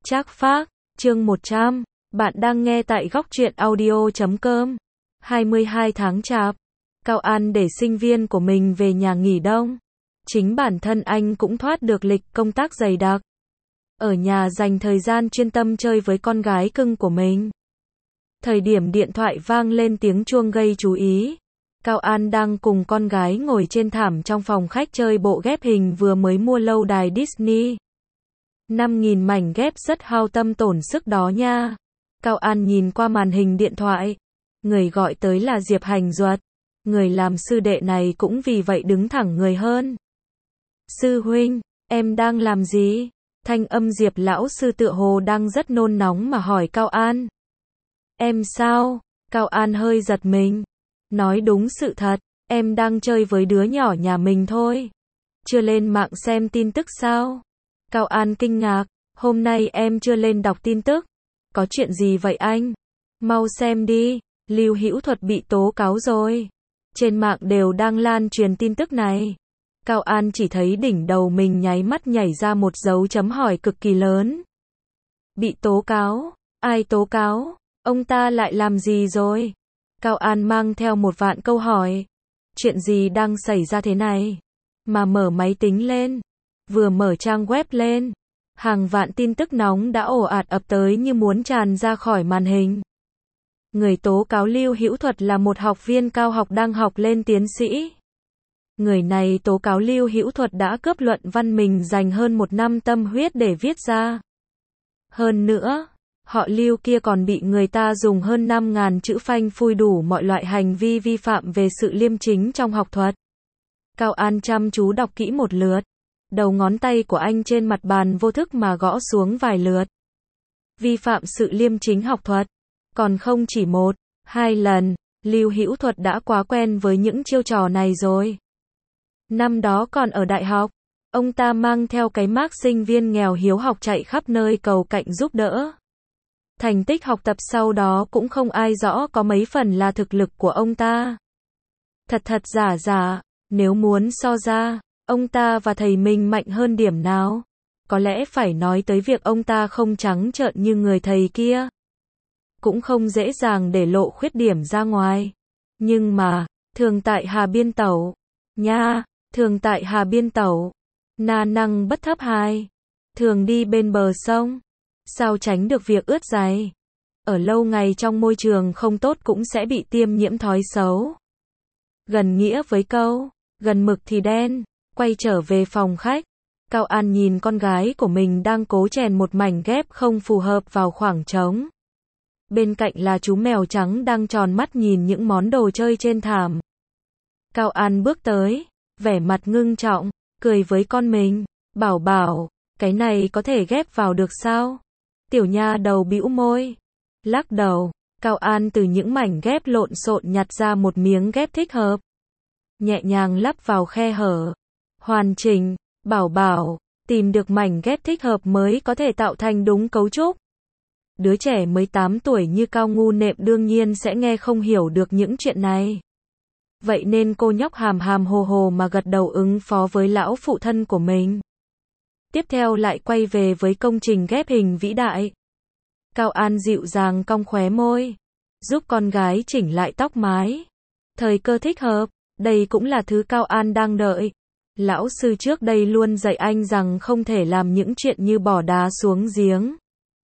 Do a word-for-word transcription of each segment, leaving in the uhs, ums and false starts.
Trác Phác, chương một trăm, bạn đang nghe tại góc truyện audio chấm com. hai mươi hai tháng Chạp, Cao An để sinh viên của mình về nhà nghỉ đông. Chính bản thân anh cũng thoát được lịch công tác dày đặc. Ở nhà dành thời gian chuyên tâm chơi với con gái cưng của mình. Thời điểm điện thoại vang lên tiếng chuông gây chú ý. Cao An đang cùng con gái ngồi trên thảm trong phòng khách chơi bộ ghép hình vừa mới mua lâu đài Disney. năm nghìn mảnh ghép rất hao tâm tổn sức đó nha. Cao An nhìn qua màn hình điện thoại. Người gọi tới là Diệp Hành Duật. Người làm sư đệ này cũng vì vậy đứng thẳng người hơn. Sư huynh, em đang làm gì? Thanh âm Diệp lão sư tựa hồ đang rất nôn nóng mà hỏi Cao An. Em sao? Cao An hơi giật mình. Nói đúng sự thật, em đang chơi với đứa nhỏ nhà mình thôi. Chưa lên mạng xem tin tức sao? Cao An kinh ngạc, hôm nay em chưa lên đọc tin tức. Có chuyện gì vậy anh? Mau xem đi, Lưu Hữu Thuật bị tố cáo rồi. Trên mạng đều đang lan truyền tin tức này. Cao An chỉ thấy đỉnh đầu mình nháy mắt nhảy ra một dấu chấm hỏi cực kỳ lớn. Bị tố cáo? Ai tố cáo? Ông ta lại làm gì rồi? Cao An mang theo một vạn câu hỏi. Chuyện gì đang xảy ra thế này? Mà mở máy tính lên, vừa mở trang web lên, hàng vạn tin tức nóng đã ồ ạt ập tới như muốn tràn ra khỏi màn hình. Người tố cáo Lưu Hữu Thuật là một học viên cao học đang học lên tiến sĩ. Người này tố cáo Lưu Hữu Thuật đã cướp luận văn mình dành hơn một năm tâm huyết để viết ra. Hơn nữa, họ Lưu kia còn bị người ta dùng hơn năm nghìn chữ phanh phui đủ mọi loại hành vi vi phạm về sự liêm chính trong học thuật. Cao An chăm chú đọc kỹ một lượt. Đầu ngón tay của anh trên mặt bàn vô thức mà gõ xuống vài lượt. Vi phạm sự liêm chính học thuật. Còn không chỉ một, hai lần, Lưu Hữu Thuật đã quá quen với những chiêu trò này rồi. Năm đó còn ở đại học, ông ta mang theo cái mác sinh viên nghèo hiếu học chạy khắp nơi cầu cạnh giúp đỡ. Thành tích học tập sau đó cũng không ai rõ có mấy phần là thực lực của ông ta. Thật thật giả giả, nếu muốn so ra, ông ta và thầy mình mạnh hơn điểm nào? Có lẽ phải nói tới việc ông ta không trắng trợn như người thầy kia. Cũng không dễ dàng để lộ khuyết điểm ra ngoài. Nhưng mà, thường tại Hà Biên Tẩu. Nha, thường tại Hà Biên Tẩu. Na năng bất thấp hai. Thường đi bên bờ sông. Sao tránh được việc ướt giày? Ở lâu ngày trong môi trường không tốt cũng sẽ bị tiêm nhiễm thói xấu. Gần nghĩa với câu, gần mực thì đen. Quay trở về phòng khách. Cao An nhìn con gái của mình đang cố chèn một mảnh ghép không phù hợp vào khoảng trống. Bên cạnh là chú mèo trắng đang tròn mắt nhìn những món đồ chơi trên thảm. Cao An bước tới, vẻ mặt ngưng trọng, cười với con mình. Bảo bảo, cái này có thể ghép vào được sao? Tiểu nha đầu bĩu môi. Lắc đầu, Cao An từ những mảnh ghép lộn xộn nhặt ra một miếng ghép thích hợp. Nhẹ nhàng lắp vào khe hở. Hoàn chỉnh, bảo bảo, tìm được mảnh ghép thích hợp mới có thể tạo thành đúng cấu trúc. Đứa trẻ mới tám tuổi như Cao ngu nệm đương nhiên sẽ nghe không hiểu được những chuyện này. Vậy nên cô nhóc hàm hàm hồ hồ mà gật đầu ứng phó với lão phụ thân của mình. Tiếp theo lại quay về với công trình ghép hình vĩ đại. Cao An dịu dàng cong khóe môi, giúp con gái chỉnh lại tóc mái. Thời cơ thích hợp, đây cũng là thứ Cao An đang đợi. Lão sư trước đây luôn dạy anh rằng không thể làm những chuyện như bỏ đá xuống giếng,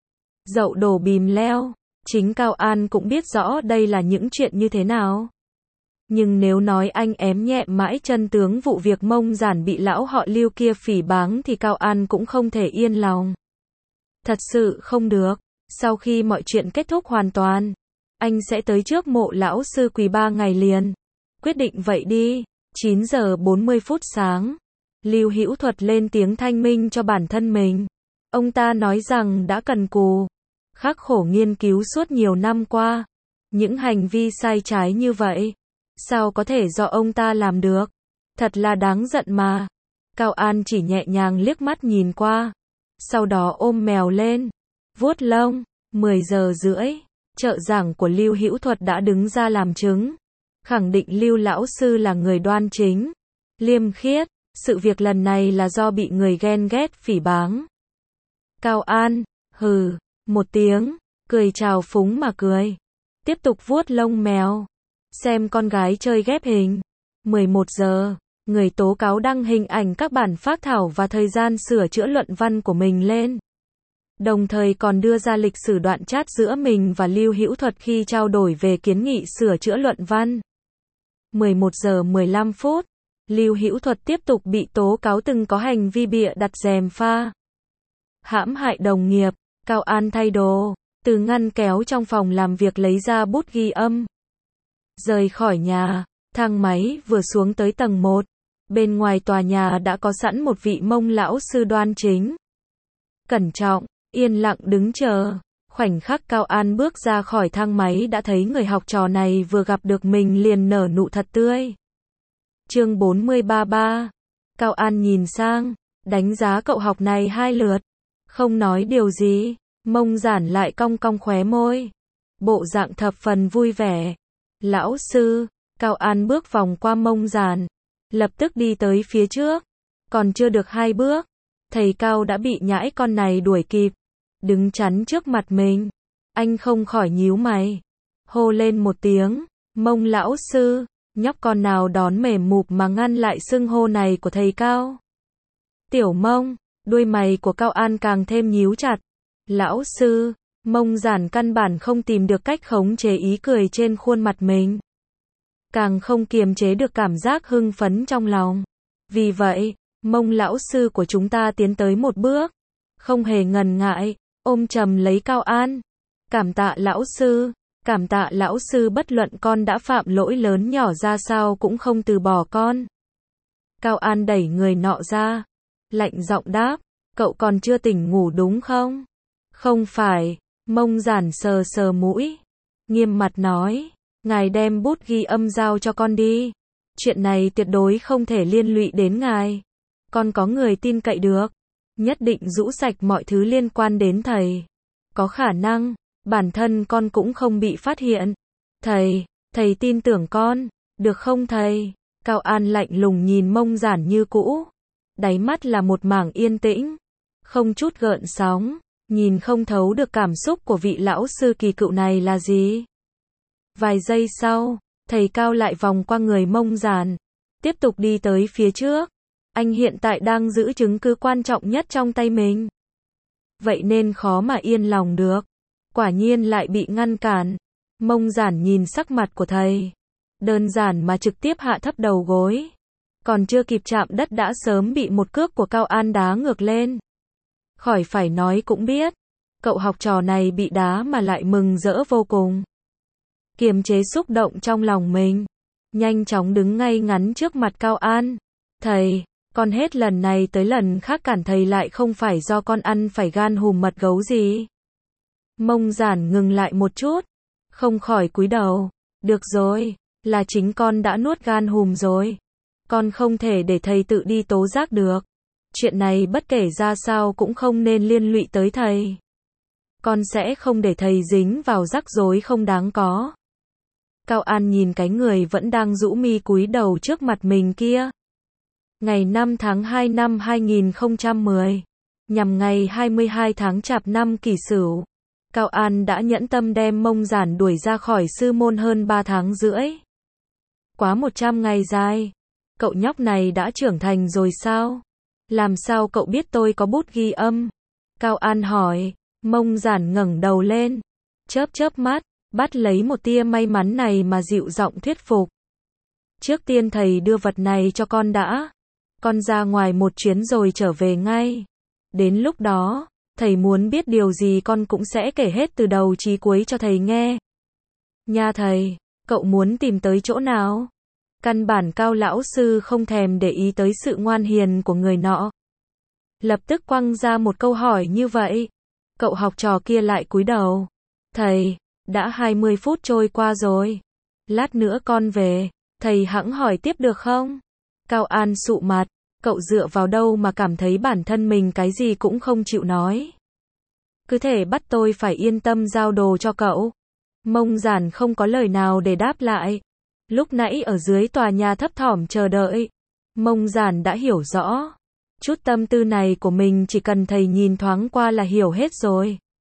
dậu đổ bìm leo. Chính Cao An cũng biết rõ đây là những chuyện như thế nào. Nhưng nếu nói anh ém nhẹm mãi chân tướng vụ việc Mông Giản bị lão họ Lưu kia phỉ báng thì Cao An cũng không thể yên lòng. Thật sự không được. Sau khi mọi chuyện kết thúc hoàn toàn, anh sẽ tới trước mộ lão sư quỳ ba ngày liền. Quyết định vậy đi. chín giờ bốn mươi phút sáng. Lưu Hữu Thuật lên tiếng thanh minh cho bản thân mình. Ông ta nói rằng đã cần cù, khắc khổ nghiên cứu suốt nhiều năm qua. Những hành vi sai trái như vậy, sao có thể do ông ta làm được? Thật là đáng giận mà. Cao An chỉ nhẹ nhàng liếc mắt nhìn qua. Sau đó ôm mèo lên, vuốt lông. mười giờ rưỡi, trợ giảng của Lưu Hữu Thuật đã đứng ra làm chứng. Khẳng định Lưu lão sư là người đoan chính, liêm khiết. Sự việc lần này là do bị người ghen ghét phỉ báng. Cao An, Hừ, một tiếng, cười trào phúng mà cười. Tiếp tục vuốt lông mèo. Xem con gái chơi ghép hình. mười một giờ, người tố cáo đăng hình ảnh các bản phác thảo và thời gian sửa chữa luận văn của mình lên. Đồng thời còn đưa ra lịch sử đoạn chat giữa mình và Lưu Hữu Thuật khi trao đổi về kiến nghị sửa chữa luận văn. mười một giờ mười lăm phút, Lưu Hữu Thuật tiếp tục bị tố cáo từng có hành vi bịa đặt gièm pha, hãm hại đồng nghiệp. Cao An thay đồ, từ ngăn kéo trong phòng làm việc lấy ra bút ghi âm. Rời khỏi nhà, thang máy vừa xuống tới tầng một. Bên ngoài tòa nhà đã có sẵn một vị Mông lão sư đoan chính, cẩn trọng, yên lặng đứng chờ. Khoảnh khắc Cao An bước ra khỏi thang máy đã thấy người học trò này vừa gặp được mình liền nở nụ thật tươi. Chương bốn mươi ba ba. Cao An nhìn sang, đánh giá cậu học này hai lượt. Không nói điều gì, Mông Giản lại cong cong khóe môi. Bộ dạng thập phần vui vẻ. Lão sư, Cao An bước vòng qua Mông Giản, lập tức đi tới phía trước. Còn chưa được hai bước, thầy Cao đã bị nhãi con này đuổi kịp, đứng chắn trước mặt mình. Anh không khỏi nhíu mày, hô lên một tiếng, Mông lão sư. Nhóc con nào đón mềm mụp mà ngăn lại xưng hô này của thầy Cao. Tiểu Mông, đuôi mày của Cao An càng thêm nhíu chặt. Lão sư, Mông Giản căn bản không tìm được cách khống chế ý cười trên khuôn mặt mình. Càng không kiềm chế được cảm giác hưng phấn trong lòng. Vì vậy, Mông lão sư của chúng ta tiến tới một bước, không hề ngần ngại, ôm chầm lấy Cao An. Cảm tạ lão sư, cảm tạ lão sư, bất luận con đã phạm lỗi lớn nhỏ ra sao cũng không từ bỏ con. Cao An đẩy người nọ ra, lạnh giọng đáp, cậu còn chưa tỉnh ngủ đúng không? Không phải, Mông Giản sờ sờ mũi, nghiêm mặt nói, ngài đem bút ghi âm giao cho con đi. Chuyện này tuyệt đối không thể liên lụy đến ngài. Con có người tin cậy được, nhất định rũ sạch mọi thứ liên quan đến thầy. Có khả năng, bản thân con cũng không bị phát hiện. Thầy, thầy tin tưởng con, được không thầy? Cao An lạnh lùng nhìn Mông Giản như cũ. Đáy mắt là một mảng yên tĩnh, không chút gợn sóng, nhìn không thấu được cảm xúc của vị lão sư kỳ cựu này là gì. Vài giây sau, thầy Cao lại vòng qua người Mông Giản, tiếp tục đi tới phía trước. Anh hiện tại đang giữ chứng cứ quan trọng nhất trong tay mình, vậy nên khó mà yên lòng được. Quả nhiên lại bị ngăn cản. Mông Giản nhìn sắc mặt của thầy, đơn giản mà trực tiếp hạ thấp đầu gối. Còn chưa kịp chạm đất đã sớm bị một cước của Cao An đá ngược lên. Khỏi phải nói cũng biết, cậu học trò này bị đá mà lại mừng rỡ vô cùng. Kiềm chế xúc động trong lòng mình, nhanh chóng đứng ngay ngắn trước mặt Cao An. Thầy, con hết lần này tới lần khác cản thầy lại không phải do con ăn phải gan hùm mật gấu gì. Mông Giản ngừng lại một chút, không khỏi cúi đầu. Được rồi, là chính con đã nuốt gan hùm rồi. Con không thể để thầy tự đi tố giác được. Chuyện này bất kể ra sao cũng không nên liên lụy tới thầy. Con sẽ không để thầy dính vào rắc rối không đáng có. Cao An nhìn cái người vẫn đang rũ mi cúi đầu trước mặt mình kia. Ngày năm tháng hai năm hai nghìn không trăm mười, nhằm ngày hai mươi hai tháng Chạp năm Kỷ Sửu, Cao An đã nhẫn tâm đem Mông Giản đuổi ra khỏi sư môn hơn ba tháng rưỡi. Quá một trăm ngày dài, cậu nhóc này đã trưởng thành rồi sao? Làm sao cậu biết tôi có bút ghi âm? Cao An hỏi. Mông Giản ngẩng đầu lên, chớp chớp mắt, bắt lấy một tia may mắn này mà dịu giọng thuyết phục. Trước tiên thầy đưa vật này cho con đã. Con ra ngoài một chuyến rồi trở về ngay. Đến lúc đó, thầy muốn biết điều gì con cũng sẽ kể hết từ đầu chí cuối cho thầy nghe. Nha thầy, cậu muốn tìm tới chỗ nào? Căn bản Cao lão sư không thèm để ý tới sự ngoan hiền của người nọ. Lập tức quăng ra một câu hỏi như vậy. Cậu học trò kia lại cúi đầu. Thầy, đã hai mươi phút trôi qua rồi. Lát nữa con về, thầy hẵng hỏi tiếp được không? Cao An sụ mặt, cậu dựa vào đâu mà cảm thấy bản thân mình cái gì cũng không chịu nói? Cứ thể bắt tôi phải yên tâm giao đồ cho cậu. Mông Giản không có lời nào để đáp lại. Lúc nãy ở dưới tòa nhà thấp thỏm chờ đợi, Mông Giản đã hiểu rõ. Chút tâm tư này của mình chỉ cần thầy nhìn thoáng qua là hiểu hết rồi.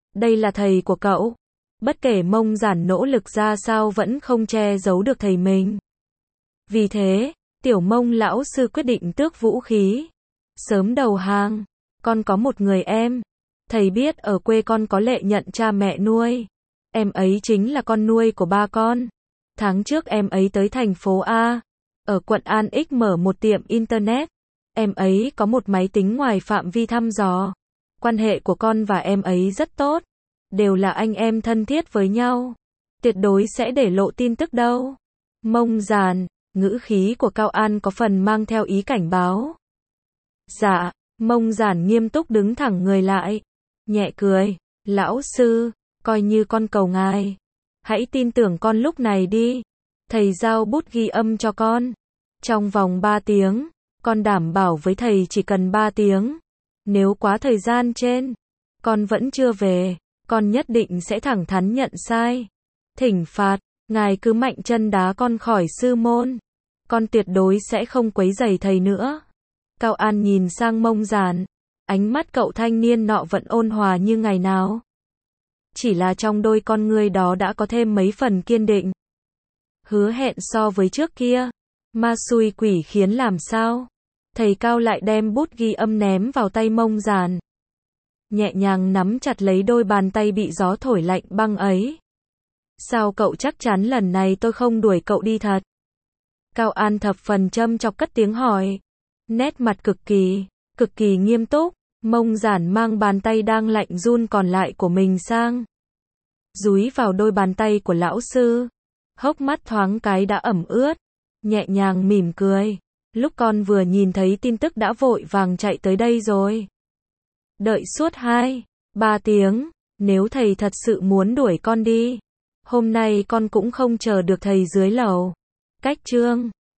Đây là thầy của cậu. Bất kể Mông Giản nỗ lực ra sao vẫn không che giấu được thầy mình. Vì thế, Tiểu Mông lão sư quyết định tước vũ khí. Sớm đầu hàng. Con có một người em. Thầy biết ở quê con có Lệ Nhận cha mẹ nuôi. Em ấy chính là con nuôi của ba con. Tháng trước em ấy tới thành phố A. Ở quận An X mở một tiệm internet. Em ấy có một máy tính ngoài phạm vi thăm dò. Quan hệ của con và em ấy rất tốt. Đều là anh em thân thiết với nhau. Tuyệt đối sẽ để lộ tin tức đâu. Mông Giản, ngữ khí của Cao An có phần mang theo ý cảnh báo. Dạ, Mông Giản nghiêm túc đứng thẳng người lại. Nhẹ cười, lão sư, coi như con cầu ngài. Hãy tin tưởng con lúc này đi. Thầy giao bút ghi âm cho con. Trong vòng ba tiếng, con đảm bảo với thầy chỉ cần ba tiếng. Nếu quá thời gian trên, con vẫn chưa về, con nhất định sẽ thẳng thắn nhận sai. Thỉnh phạt, ngài cứ mạnh chân đá con khỏi sư môn. Con tuyệt đối sẽ không quấy rầy thầy nữa. Cao An nhìn sang Mông Giản. Ánh mắt cậu thanh niên nọ vẫn ôn hòa như ngày nào. Chỉ là trong đôi con ngươi đó đã có thêm mấy phần kiên định. Hứa hẹn so với trước kia. Ma xui quỷ khiến làm sao? Thầy Cao lại đem bút ghi âm ném vào tay Mông Giản. Nhẹ nhàng nắm chặt lấy đôi bàn tay bị gió thổi lạnh băng ấy. Sao cậu chắc chắn lần này tôi không đuổi cậu đi thật? Cao An thập phần châm chọc cất tiếng hỏi. Nét mặt cực kỳ, cực kỳ nghiêm túc. Mông Giản mang bàn tay đang lạnh run còn lại của mình sang. Dúi vào đôi bàn tay của lão sư. Hốc mắt thoáng cái đã ẩm ướt. Nhẹ nhàng mỉm cười. Lúc con vừa nhìn thấy tin tức đã vội vàng chạy tới đây rồi. Đợi suốt hai, ba tiếng. Nếu thầy thật sự muốn đuổi con đi, hôm nay con cũng không chờ được thầy dưới lầu. Cách chương